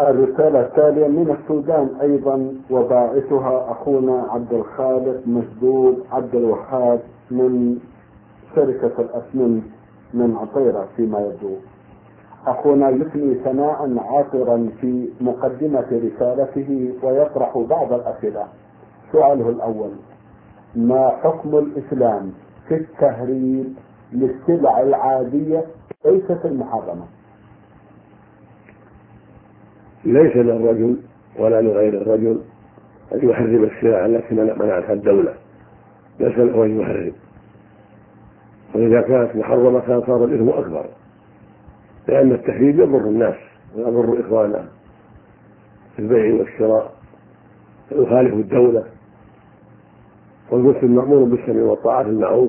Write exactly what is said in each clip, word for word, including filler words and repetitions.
الرسالة التالية من السودان أيضا، وباعثها أخونا عبد الخالق مشدود عبد الوهاب من شركة الأسمنت من عطيرة فيما يبدو. أخونا يثني ثناء عاطرا في مقدمة رسالته ويطرح بعض الأسئلة. سؤاله الأول: ما حكم الإسلام في التهريب للسلع العادية ليست المحرمة؟ ليس للرجل ولا لغير الرجل أن يحرم السلع التي منعتها الدولة، ليس له أن يحرم، وإذا كانت محرمة كان صار الإثم أكبر، لأن التحريم يضر الناس ويضر إخواننا في البيع والشراء ويخالف الدولة، والمسلم مأمور بالسمع والطاعة في المعروف،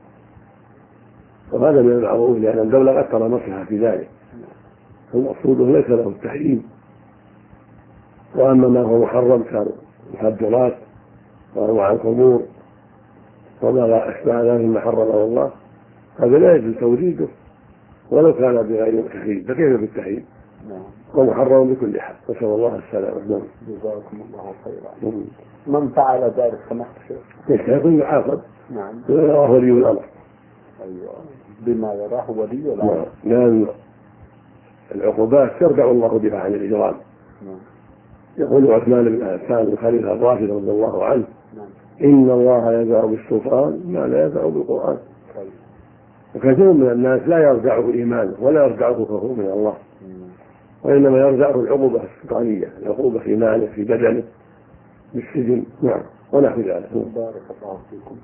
وهذا من المعروف لأن الدولة قد ترى مصلحة في ذلك، فالمقصود ليس له التحريم. وأما ما هو محرم كالمخدرات وأنواع الخمور وما أشبه ذلك مما حرمه الله، هذا لا يجوز توريده ولو كان بغير تحريم، فكيف بالتحريم؟ ومحرم بكل حال، نسأل الله السلامة. جزاكم الله خيرا. من فعل ذلك سمحت الشيخ؟ يستحق يعاقب. نعم. يراه ولي الأمر. أيوة، بما يراه ولي الأمر. لأن العقوبات ترجع الله بها عن الإجرام. نعم. يقول عثمان بن عفان الخليفة الراشد رضي الله عنه: نعم. إن الله يزع بالسلطان ما لا يزع بالقرآن. طيب. وكثير من الناس لا يرجعه إيمانه ولا يرجعه خوفه من الله، وإنما يرجعه العقوبة السلطانية، العقوبة في ماله في بدنه بالسجن. نعم، ونحو ذلك. بارك الله فيكم.